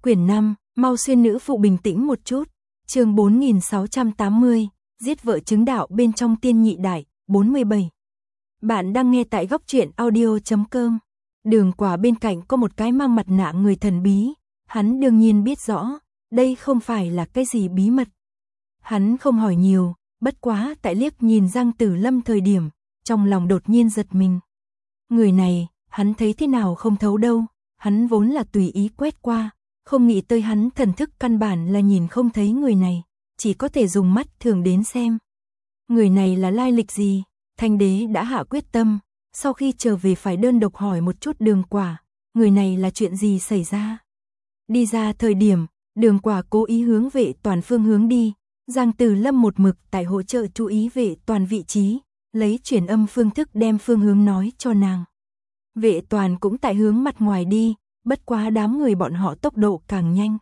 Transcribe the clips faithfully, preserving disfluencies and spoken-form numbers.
Quyển năm, mau xuyên nữ phụ bình tĩnh một chút. Chương bốn nghìn sáu trăm tám mươi, giết vợ chứng đạo bên trong tiên nhị đại, bốn mươi bảy. Bạn đang nghe tại góc truyện audio chấm com. Đường Quả bên cạnh có một cái mang mặt nạ người thần bí, hắn đương nhiên biết rõ, đây không phải là cái gì bí mật. Hắn không hỏi nhiều, bất quá tại liếc nhìn Giang Tử Lâm thời điểm, trong lòng đột nhiên giật mình. Người này, hắn thấy thế nào không thấu đâu, hắn vốn là tùy ý quét qua, không nghĩ tới hắn thần thức căn bản là nhìn không thấy người này, chỉ có thể dùng mắt thường đến xem. Người này là lai lịch gì? Thanh đế đã hạ quyết tâm, sau khi trở về phải đơn độc hỏi một chút Đường Quả, người này là chuyện gì xảy ra? Đi ra thời điểm, Đường Quả cố ý hướng Vệ Toàn phương hướng đi, Giang Tử Lâm một mực tại hỗ trợ chú ý Vệ Toàn vị trí, lấy truyền âm phương thức đem phương hướng nói cho nàng. Vệ Toàn cũng tại hướng mặt ngoài đi, bất quá đám người bọn họ tốc độ càng nhanh.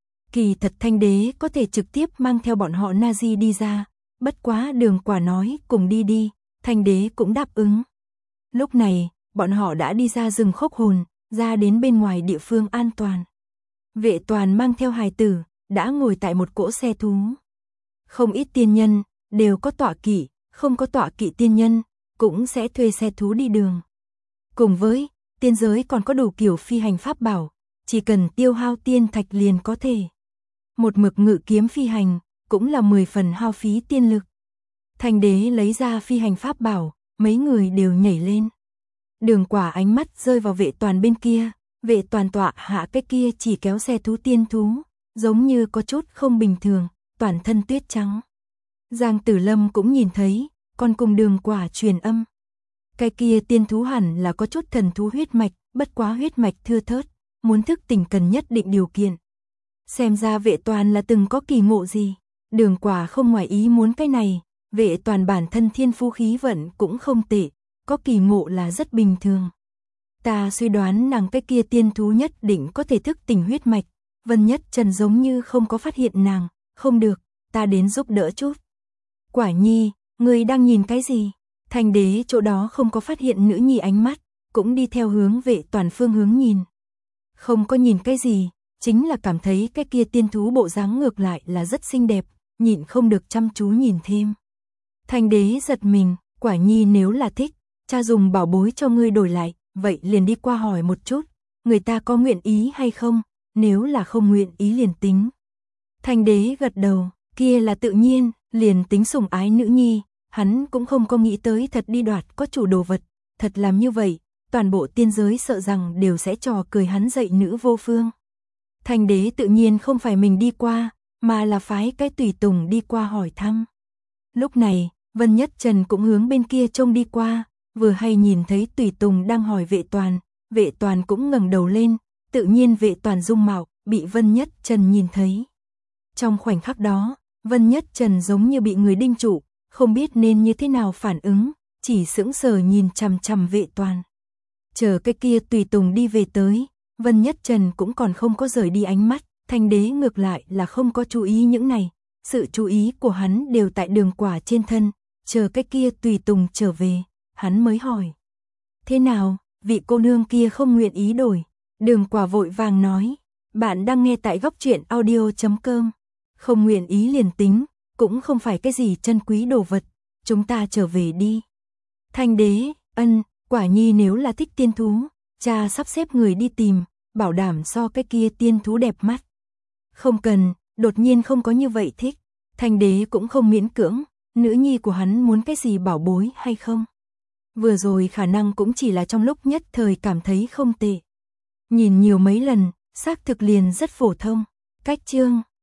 Kỳ thật Thanh đế có thể trực tiếp mang theo bọn họ Nazi đi ra, bất quá Đường Quả nói cùng đi đi, Thanh đế cũng đáp ứng. Lúc này, bọn họ đã đi ra rừng Khốc Hồn, ra đến bên ngoài địa phương an toàn. Vệ Toàn mang theo hài tử, đã ngồi tại một cỗ xe thú. Không ít tiên nhân, đều có tọa kỵ, không có tọa kỵ tiên nhân, cũng sẽ thuê xe thú đi đường. Cùng với, tiên giới còn có đủ kiểu phi hành pháp bảo, chỉ cần tiêu hao tiên thạch liền có thể. Một mực ngự kiếm phi hành, cũng là mười phần hao phí tiên lực. Thanh đế lấy ra phi hành pháp bảo, mấy người đều nhảy lên. Đường Quả ánh mắt rơi vào Vệ Toàn bên kia, Vệ Toàn tọa hạ cái kia chỉ kéo xe thú tiên thú, giống như có chút không bình thường, toàn thân tuyết trắng. Giang Tử Lâm cũng nhìn thấy, còn cùng Đường Quả truyền âm. Cái kia tiên thú hẳn là có chút thần thú huyết mạch, bất quá huyết mạch thưa thớt, muốn thức tỉnh cần nhất định điều kiện. Xem ra Vệ Toàn là từng có kỳ ngộ gì, Đường Quả không ngoài ý muốn cái này, Vệ Toàn bản thân thiên phú khí vận cũng không tệ, có kỳ ngộ là rất bình thường. Ta suy đoán nàng cái kia tiên thú nhất định có thể thức tỉnh huyết mạch, Vân Nhất Trần giống như không có phát hiện nàng, không được, ta đến giúp đỡ chút. Quả Nhi, ngươi đang nhìn cái gì? Thanh đế chỗ đó không có phát hiện nữ nhi ánh mắt, cũng đi theo hướng Vệ Toàn phương hướng nhìn. Không có nhìn cái gì, chính là cảm thấy cái kia tiên thú bộ dáng ngược lại là rất xinh đẹp, nhịn không được chăm chú nhìn thêm. Thanh đế giật mình, Quả Nhi nếu là thích, cha dùng bảo bối cho ngươi đổi lại, vậy liền đi qua hỏi một chút, người ta có nguyện ý hay không, nếu là không nguyện ý liền tính. Thanh đế gật đầu, kia là tự nhiên, liền tính sủng ái nữ nhi, hắn cũng không có nghĩ tới thật đi đoạt có chủ đồ vật, thật làm như vậy, toàn bộ tiên giới sợ rằng đều sẽ trò cười hắn dạy nữ vô phương. Thanh đế tự nhiên không phải mình đi qua, mà là phái cái tùy tùng đi qua hỏi thăm. Lúc này, Vân Nhất Trần cũng hướng bên kia trông đi qua, vừa hay nhìn thấy tùy tùng đang hỏi Vệ Toàn, Vệ Toàn cũng ngẩng đầu lên, tự nhiên Vệ Toàn dung mạo, bị Vân Nhất Trần nhìn thấy. Trong khoảnh khắc đó, Vân Nhất Trần giống như bị người đinh trụ, không biết nên như thế nào phản ứng, chỉ sững sờ nhìn chằm chằm Vệ Toàn. Chờ cái kia tùy tùng đi về tới, Vân Nhất Trần cũng còn không có rời đi ánh mắt, Thanh đế ngược lại là không có chú ý những này, sự chú ý của hắn đều tại Đường Quả trên thân, chờ cái kia tùy tùng trở về, hắn mới hỏi. Thế nào, vị cô nương kia không nguyện ý đổi? Đường Quả vội vàng nói, bạn đang nghe tại góc truyện audio chấm com. Không nguyện ý liền tính, cũng không phải cái gì chân quý đồ vật, chúng ta trở về đi. Thanh đế, ân, Quả Nhi nếu là thích tiên thú, cha sắp xếp người đi tìm, bảo đảm so cái kia tiên thú đẹp mắt. Không cần, đột nhiên không có như vậy thích, Thanh đế cũng không miễn cưỡng, nữ nhi của hắn muốn cái gì bảo bối hay không. Vừa rồi khả năng cũng chỉ là trong lúc nhất thời cảm thấy không tệ. Nhìn nhiều mấy lần, xác thực liền rất phổ thông. Cách chương